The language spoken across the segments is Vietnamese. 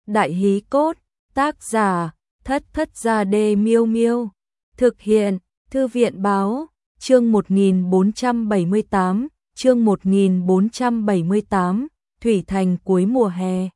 Đại hí cốt, tác giả, Thất Thất Gia Đê Miêu Miêu. Thực hiện, Thư viện báo, chương 1478, chương 1478, Thủy Thành cuối mùa hè.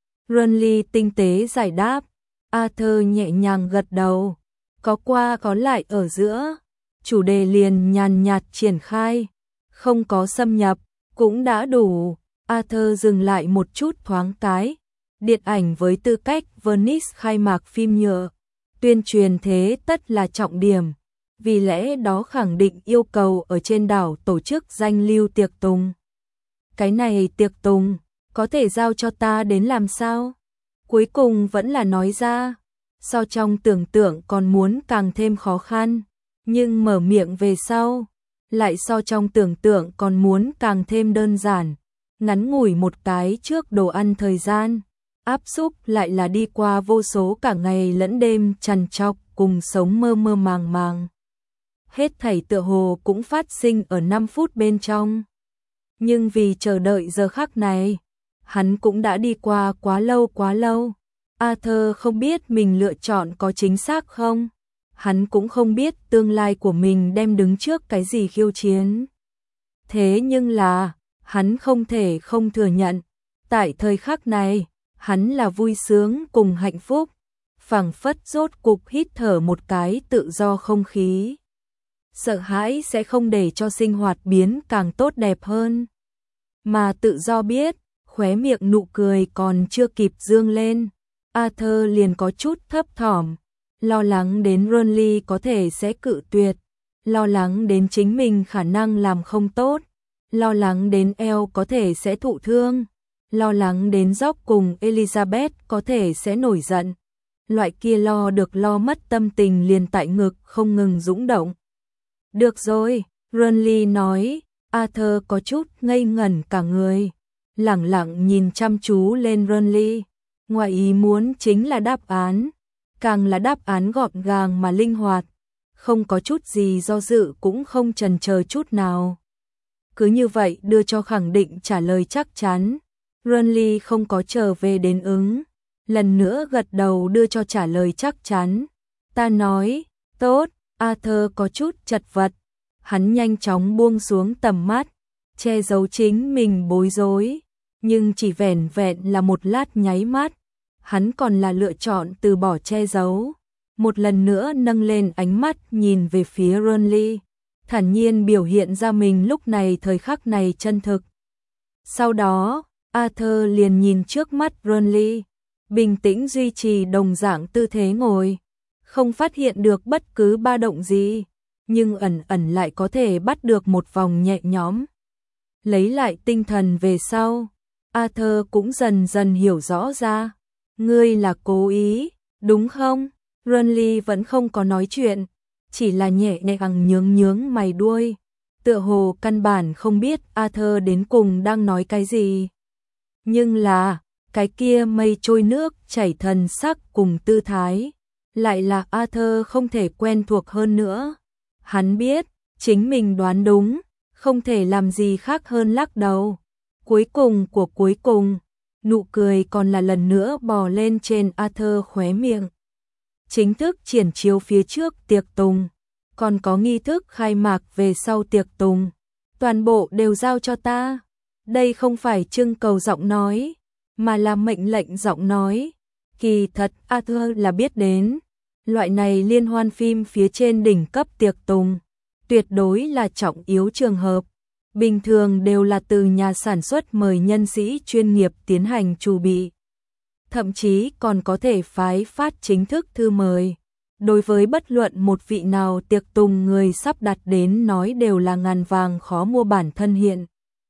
Renly tinh tế giải đáp, Arthur nhẹ nhàng gật đầu, có qua có lại ở giữa, chủ đề liền nhàn nhạt triển khai, không có xâm nhập, cũng đã đủ. Arthur dừng lại một chút thoáng cái, điện ảnh với tư cách Venice khai mạc phim nhựa, tuyên truyền thế tất là trọng điểm, vì lẽ đó khẳng định yêu cầu ở trên đảo tổ chức danh lưu tiệc tùng. Cái này tiệc tùng, có thể giao cho ta đến làm sao? Cuối cùng vẫn là nói ra, so trong tưởng tượng còn muốn càng thêm khó khăn, nhưng mở miệng về sau, lại so trong tưởng tượng còn muốn càng thêm đơn giản, ngắn ngủi một cái trước đồ ăn thời gian, áp xúc lại là đi qua vô số cả ngày lẫn đêm trằn trọc cùng sống mơ mơ màng màng. Hết thảy tựa hồ cũng phát sinh ở 5 phút bên trong. Nhưng vì chờ đợi giờ khắc này, hắn cũng đã đi qua quá lâu. Arthur không biết mình lựa chọn có chính xác không, hắn cũng không biết tương lai của mình đem đứng trước cái gì khiêu chiến. Thế nhưng là, hắn không thể không thừa nhận, tại thời khắc này, hắn là vui sướng cùng hạnh phúc, phảng phất rốt cục hít thở một cái tự do không khí. Sợ hãi sẽ không để cho sinh hoạt biến càng tốt đẹp hơn, mà tự do biết, khóe miệng nụ cười còn chưa kịp dương lên, Arthur liền có chút thấp thỏm, lo lắng đến Renly có thể sẽ cự tuyệt, lo lắng đến chính mình khả năng làm không tốt, lo lắng đến Elle có thể sẽ thụ thương, lo lắng đến Jock cùng Elizabeth có thể sẽ nổi giận. Loại kia lo được lo mất tâm tình liền tại ngực không ngừng dũng động. Được rồi, Renly nói, Arthur có chút ngây ngẩn cả người, lẳng lặng nhìn chăm chú lên Renly. Ngoài ý muốn chính là đáp án, càng là đáp án gọn gàng mà linh hoạt, không có chút gì do dự cũng không chần chờ chút nào. Cứ như vậy đưa cho khẳng định trả lời chắc chắn. Renly không có trở về đến ứng, lần nữa gật đầu đưa cho trả lời chắc chắn. Ta nói, tốt. Arthur có chút chật vật, hắn nhanh chóng buông xuống tầm mắt, che giấu chính mình bối rối, nhưng chỉ vẻn vẹn là một lát nháy mắt, hắn còn là lựa chọn từ bỏ che giấu, một lần nữa nâng lên ánh mắt nhìn về phía Renly, thản nhiên biểu hiện ra mình lúc này thời khắc này chân thực. Sau đó, Arthur liền nhìn trước mắt Renly, bình tĩnh duy trì đồng dạng tư thế ngồi, không phát hiện được bất cứ ba động gì, nhưng ẩn ẩn lại có thể bắt được một vòng nhẹ nhõm. Lấy lại tinh thần về sau, Arthur cũng dần dần hiểu rõ ra, ngươi là cố ý, đúng không? Renly vẫn không có nói chuyện, chỉ là nhẹ nhàng nhướng mày đuôi, tựa hồ căn bản không biết Arthur đến cùng đang nói cái gì. Nhưng là, cái kia mây trôi nước chảy thần sắc cùng tư thái, lại là Arthur không thể quen thuộc hơn nữa. Hắn biết, chính mình đoán đúng, không thể làm gì khác hơn lắc đầu. Cuối cùng của cuối cùng, nụ cười còn là lần nữa bò lên trên Arthur khóe miệng. Chính thức triển chiếu phía trước tiệc tùng, còn có nghi thức khai mạc về sau tiệc tùng, toàn bộ đều giao cho ta. Đây không phải trưng cầu giọng nói, mà là mệnh lệnh giọng nói. Kỳ thật Arthur là biết đến, loại này liên hoan phim phía trên đỉnh cấp tiệc tùng, tuyệt đối là trọng yếu trường hợp. Bình thường đều là từ nhà sản xuất mời nhân sĩ chuyên nghiệp tiến hành chủ bị. Thậm chí còn có thể phái phát chính thức thư mời. Đối với bất luận một vị nào tiệc tùng người sắp đặt đến nói đều là ngàn vàng khó mua bản thân hiện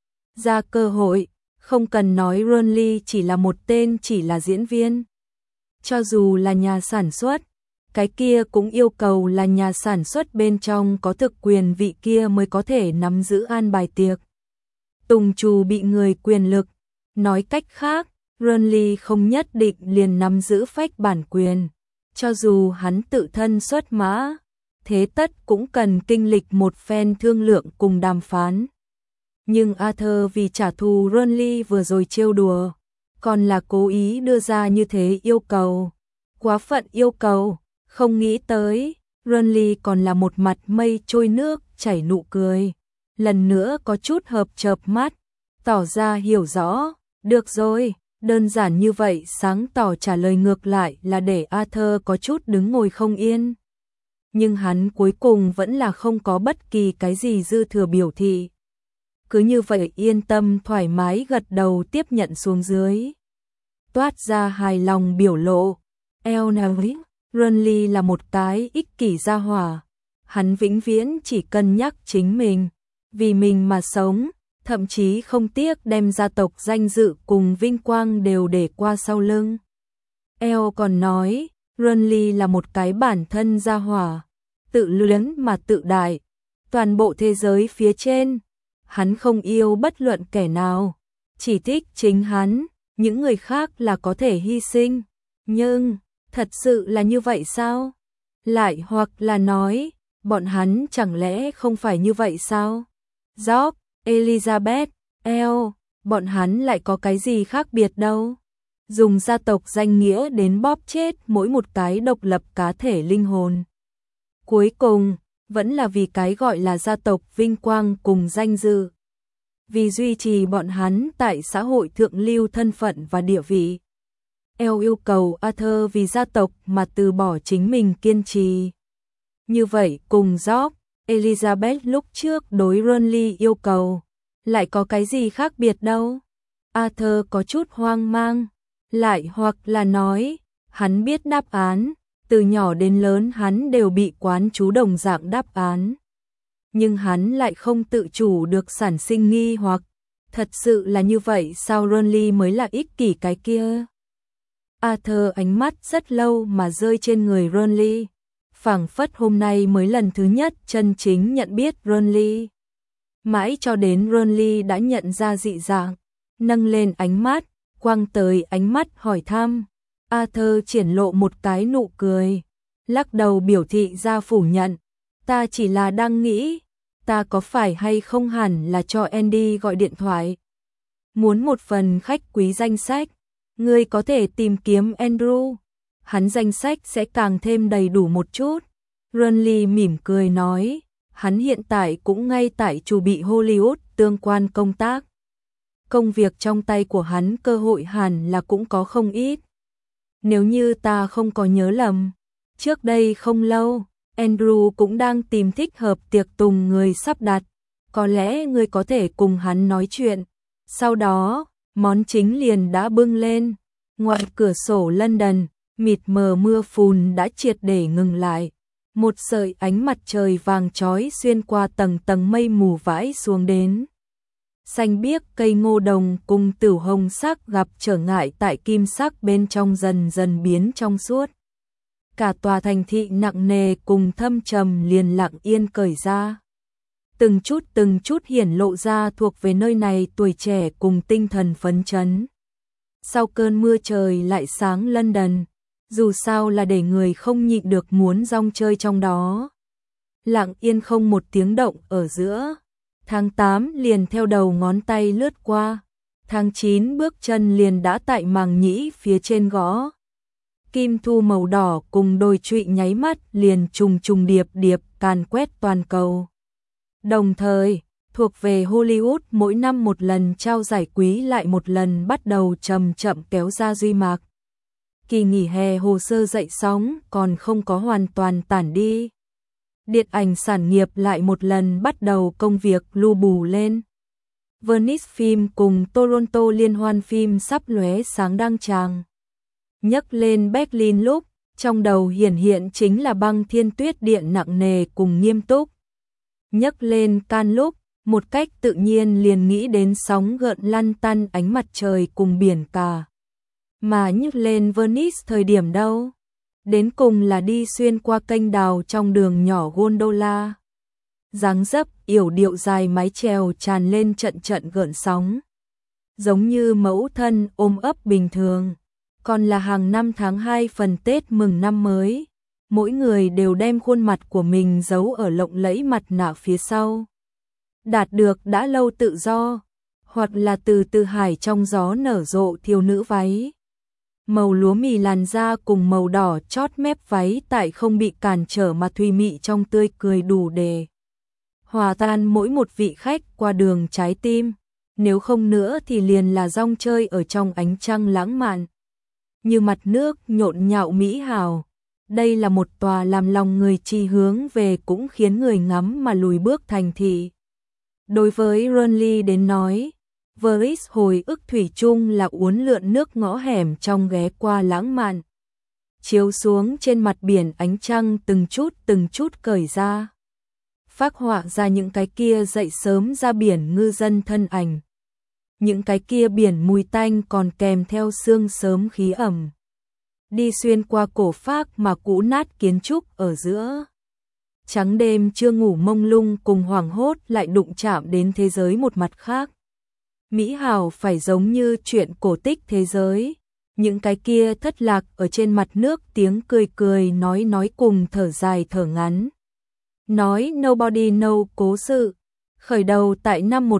ra cơ hội, không cần nói Renly chỉ là một tên chỉ là diễn viên. Cho dù là nhà sản xuất, cái kia cũng yêu cầu là nhà sản xuất bên trong có thực quyền vị kia mới có thể nắm giữ an bài tiệc. Tùng chủ bị người quyền lực, nói cách khác, Renly không nhất định liền nắm giữ phách bản quyền, cho dù hắn tự thân xuất mã, thế tất cũng cần kinh lịch một phen thương lượng cùng đàm phán. Nhưng Arthur vì trả thù Renly vừa rồi trêu đùa, còn là cố ý đưa ra như thế yêu cầu. Quá phận yêu cầu, không nghĩ tới, Renly còn là một mặt mây trôi nước chảy nụ cười. Lần nữa có chút hợp chợp mắt, tỏ ra hiểu rõ, được rồi, đơn giản như vậy sáng tỏ trả lời ngược lại là để Arthur có chút đứng ngồi không yên. Nhưng hắn cuối cùng vẫn là không có bất kỳ cái gì dư thừa biểu thị. Cứ như vậy yên tâm thoải mái gật đầu tiếp nhận xuống dưới. Toát ra hài lòng biểu lộ. Elnary, Renly là một cái ích kỷ gia hỏa. Hắn vĩnh viễn chỉ cân nhắc chính mình, vì mình mà sống, thậm chí không tiếc đem gia tộc danh dự cùng vinh quang đều để qua sau lưng. El còn nói, Renly là một cái bản thân gia hỏa, tự luyến mà tự đại, toàn bộ thế giới phía trên, hắn không yêu bất luận kẻ nào, chỉ thích chính hắn, những người khác là có thể hy sinh, nhưng thật sự là như vậy sao? Lại hoặc là nói, bọn hắn chẳng lẽ không phải như vậy sao? George, Elizabeth, El, bọn hắn lại có cái gì khác biệt đâu? Dùng gia tộc danh nghĩa đến bóp chết mỗi một cái độc lập cá thể linh hồn. Cuối cùng, vẫn là vì cái gọi là gia tộc vinh quang cùng danh dự. Vì duy trì bọn hắn tại xã hội thượng lưu thân phận và địa vị. El yêu cầu Arthur vì gia tộc mà từ bỏ chính mình kiên trì. Như vậy cùng George, Elizabeth lúc trước đối Renly yêu cầu, lại có cái gì khác biệt đâu? Arthur có chút hoang mang, lại hoặc là nói, hắn biết đáp án, từ nhỏ đến lớn hắn đều bị quán chú đồng dạng đáp án. Nhưng hắn lại không tự chủ được sản sinh nghi hoặc, thật sự là như vậy sao Renly mới là ích kỷ cái kia? Arthur ánh mắt rất lâu mà rơi trên người Renly, phảng phất hôm nay mới lần thứ nhất chân chính nhận biết Renly. Mãi cho đến Renly đã nhận ra dị dạng, nâng lên ánh mắt, quăng tới ánh mắt hỏi thăm. Arthur triển lộ một cái nụ cười, lắc đầu biểu thị ra phủ nhận. Ta chỉ là đang nghĩ, ta có phải hay không hẳn là cho Andy gọi điện thoại. Muốn một phần khách quý danh sách, ngươi có thể tìm kiếm Andrew. Hắn danh sách sẽ càng thêm đầy đủ một chút. Renly mỉm cười nói, hắn hiện tại cũng ngay tại chuẩn bị Hollywood tương quan công tác. Công việc trong tay của hắn cơ hội hẳn là cũng có không ít. Nếu như ta không có nhớ lầm, trước đây không lâu, Andrew cũng đang tìm thích hợp tiệc tùng người sắp đặt. Có lẽ ngươi có thể cùng hắn nói chuyện. Sau đó, món chính liền đã bưng lên. Ngoài cửa sổ London, mịt mờ mưa phùn đã triệt để ngừng lại. Một sợi ánh mặt trời vàng chói xuyên qua tầng tầng mây mù vãi xuống đến. Xanh biếc cây ngô đồng cùng tửu hồng sắc gặp trở ngại tại kim sắc bên trong dần dần biến trong suốt. Cả tòa thành thị nặng nề cùng thâm trầm liền lặng yên cởi ra. Từng chút hiển lộ ra thuộc về nơi này tuổi trẻ cùng tinh thần phấn chấn. Sau cơn mưa trời lại sáng London, dù sao là để người không nhịn được muốn rong chơi trong đó. Lặng yên không một tiếng động ở giữa. Tháng 8 liền theo đầu ngón tay lướt qua. Tháng 9 bước chân liền đã tại màng nhĩ phía trên gõ. Kim thu màu đỏ cùng đồi trụy nháy mắt liền trùng điệp càn quét toàn cầu. Đồng thời, thuộc về Hollywood mỗi năm một lần trao giải quý lại một lần bắt đầu chậm kéo ra duy mạc. Kỳ nghỉ hè hồ sơ dậy sóng còn không có hoàn toàn tản đi. Điện ảnh sản nghiệp lại một lần bắt đầu công việc lu bù lên. Venice Film cùng Toronto liên hoan phim sắp lóe sáng đăng tràng. Nhấc lên Berlin lúc, trong đầu hiện chính là băng thiên tuyết điện nặng nề cùng nghiêm túc. Nhấc lên Cannes lúc, một cách tự nhiên liền nghĩ đến sóng gợn lăn tăn ánh mặt trời cùng biển cả. Mà nhấc lên Venice thời điểm đâu? Đến cùng là đi xuyên qua kênh đào trong đường nhỏ gondola. Dáng dấp yểu điệu dài mái chèo tràn lên trận gợn sóng. Giống như mẫu thân ôm ấp bình thường. Còn là hàng năm tháng 2 phần Tết mừng năm mới. Mỗi người đều đem khuôn mặt của mình giấu ở lộng lẫy mặt nạ phía sau. Đạt được đã lâu tự do. hoặc là từ từ hải trong gió nở rộ thiếu nữ váy. Màu lúa mì làn da cùng màu đỏ chót mép váy tại không bị cản trở mà thùy mị trong tươi cười đủ để hòa tan mỗi một vị khách qua đường trái tim. Nếu không nữa thì liền là rong chơi ở trong ánh trăng lãng mạn. Như mặt nước nhộn nhạo mỹ hào. Đây là một tòa làm lòng người chi hướng về cũng khiến người ngắm mà lùi bước thành thị. Đối với Renly đến nói, Varys hồi ức thủy chung là uốn lượn nước ngõ hẻm trong ghé qua lãng mạn. Chiếu xuống trên mặt biển ánh trăng từng chút cởi ra. Phác họa ra những cái kia dậy sớm ra biển ngư dân thân ảnh. Những cái kia biển mùi tanh còn kèm theo sương sớm khí ẩm. Đi xuyên qua cổ phác mà cũ nát kiến trúc ở giữa. Trắng đêm chưa ngủ mông lung cùng hoảng hốt lại đụng chạm đến thế giới một mặt khác. Mỹ hào phải giống như chuyện cổ tích thế giới. Những cái kia thất lạc ở trên mặt nước tiếng cười nói cùng thở dài thở ngắn. Nói Nobody Know cố sự. Khởi đầu tại năm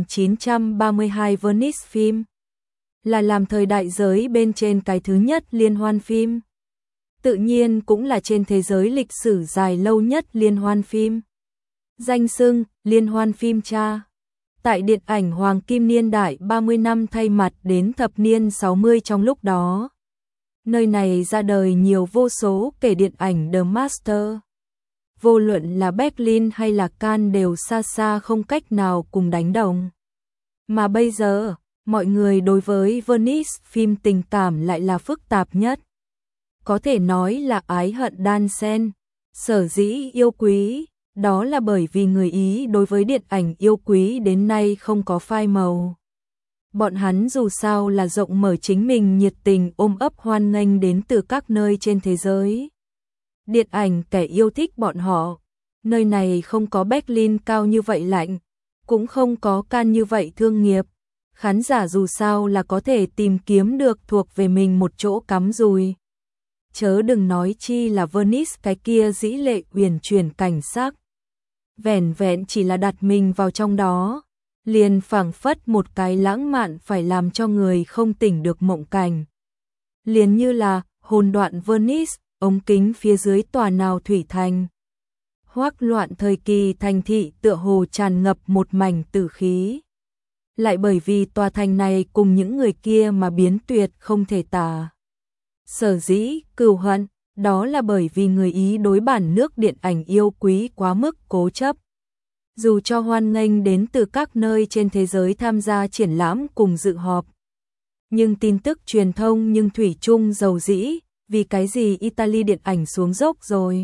1932 Venice Film. Là làm thời đại giới bên trên cái thứ nhất liên hoan phim. Tự nhiên cũng là trên thế giới lịch sử dài lâu nhất liên hoan phim. Danh xưng liên hoan phim cha. Tại điện ảnh Hoàng Kim niên đại 30 năm thay mặt đến thập niên 60 trong lúc đó. Nơi này ra đời nhiều vô số kể điện ảnh The Master. Vô luận là Berlin hay là Cannes đều xa xa không cách nào cùng đánh đồng. Mà bây giờ, mọi người đối với Venice phim tình cảm lại là phức tạp nhất. Có thể nói là ái hận đan xen. Sở dĩ yêu quý, đó là bởi vì người Ý đối với điện ảnh yêu quý đến nay không có phai màu. Bọn hắn dù sao là rộng mở chính mình nhiệt tình ôm ấp hoan nghênh đến từ các nơi trên thế giới. Điện ảnh kẻ yêu thích bọn họ. Nơi này không có Berlin cao như vậy lạnh, cũng không có Cannes như vậy thương nghiệp. Khán giả dù sao là có thể tìm kiếm được thuộc về mình một chỗ cắm rùi. Chớ đừng nói chi là Venice cái kia dĩ lệ uyển chuyển cảnh sắc. Vẻn vẹn chỉ là đặt mình vào trong đó, liền phảng phất một cái lãng mạn phải làm cho người không tỉnh được mộng cảnh. Liền như là hồn đoạn Venice, ống kính phía dưới tòa nào thủy thành. Hoắc loạn thời kỳ thành thị tựa hồ tràn ngập một mảnh tử khí. Lại bởi vì tòa thành này cùng những người kia mà biến tuyệt không thể tả. Sở dĩ cừu hận, đó là bởi vì người Ý đối bản nước điện ảnh yêu quý quá mức cố chấp. Dù cho hoan nghênh đến từ các nơi trên thế giới tham gia triển lãm cùng dự họp. Nhưng tin tức truyền thông nhưng thủy chung dầu dĩ, vì cái gì Italy điện ảnh xuống dốc rồi?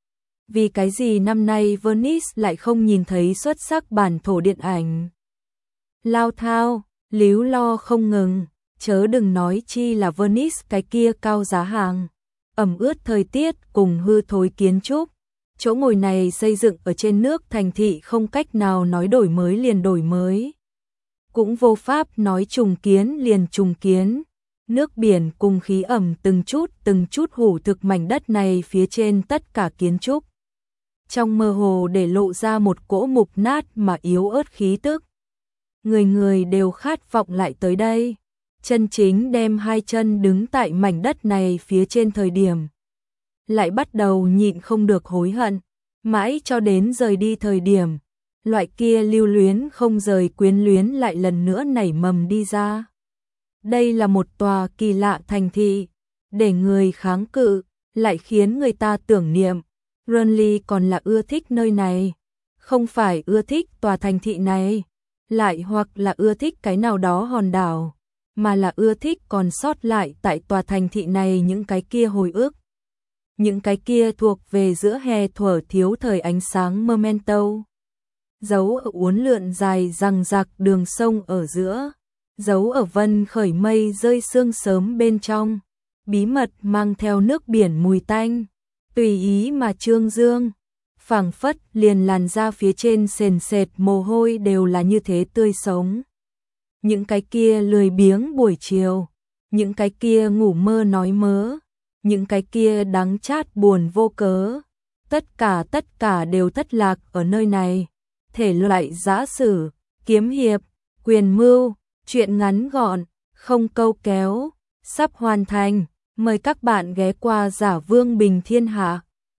Vì cái gì năm nay Venice lại không nhìn thấy xuất sắc bản thổ điện ảnh? Lao thao, líu lo không ngừng, chớ đừng nói chi là Venice cái kia cao giá hàng, ẩm ướt thời tiết cùng hư thối kiến trúc. Chỗ ngồi này xây dựng ở trên nước thành thị không cách nào nói đổi mới liền đổi mới. Cũng vô pháp nói trùng kiến liền trùng kiến. Nước biển cùng khí ẩm từng chút hủ thực mảnh đất này phía trên tất cả kiến trúc. Trong mơ hồ để lộ ra một cỗ mục nát mà yếu ớt khí tức. Người người đều khát vọng lại tới đây. Chân chính đem hai chân đứng tại mảnh đất này phía trên thời điểm. Lại bắt đầu nhịn không được hối hận. Mãi cho đến rời đi thời điểm. Loại kia lưu luyến không rời quyến luyến lại lần nữa nảy mầm đi ra. Đây là một tòa kỳ lạ thành thị. Để người kháng cự, lại khiến người ta tưởng niệm. Renly còn là ưa thích nơi này. Không phải ưa thích tòa thành thị này. Lại hoặc là ưa thích cái nào đó hòn đảo. Mà là ưa thích còn sót lại tại tòa thành thị này những cái kia hồi ức. Những cái kia thuộc về giữa hè thuở thiếu thời ánh sáng memento. Giấu ở uốn lượn dài răng rạc đường sông ở giữa. Giấu ở vân khởi mây rơi sương sớm bên trong. Bí mật mang theo nước biển mùi tanh. Tùy ý mà trương dương. Phảng phất liền làn da phía trên sền sệt mồ hôi đều là như thế tươi sống. Những cái kia lười biếng buổi chiều. Những cái kia ngủ mơ nói mớ. Những cái kia đắng chát buồn vô cớ. Tất cả đều thất lạc ở nơi này. Thể loại giã sử, kiếm hiệp, Quyền mưu, chuyện ngắn gọn, không câu kéo, sắp hoàn thành. Mời các bạn ghé qua Giả Vương Bình Thiên Hạ.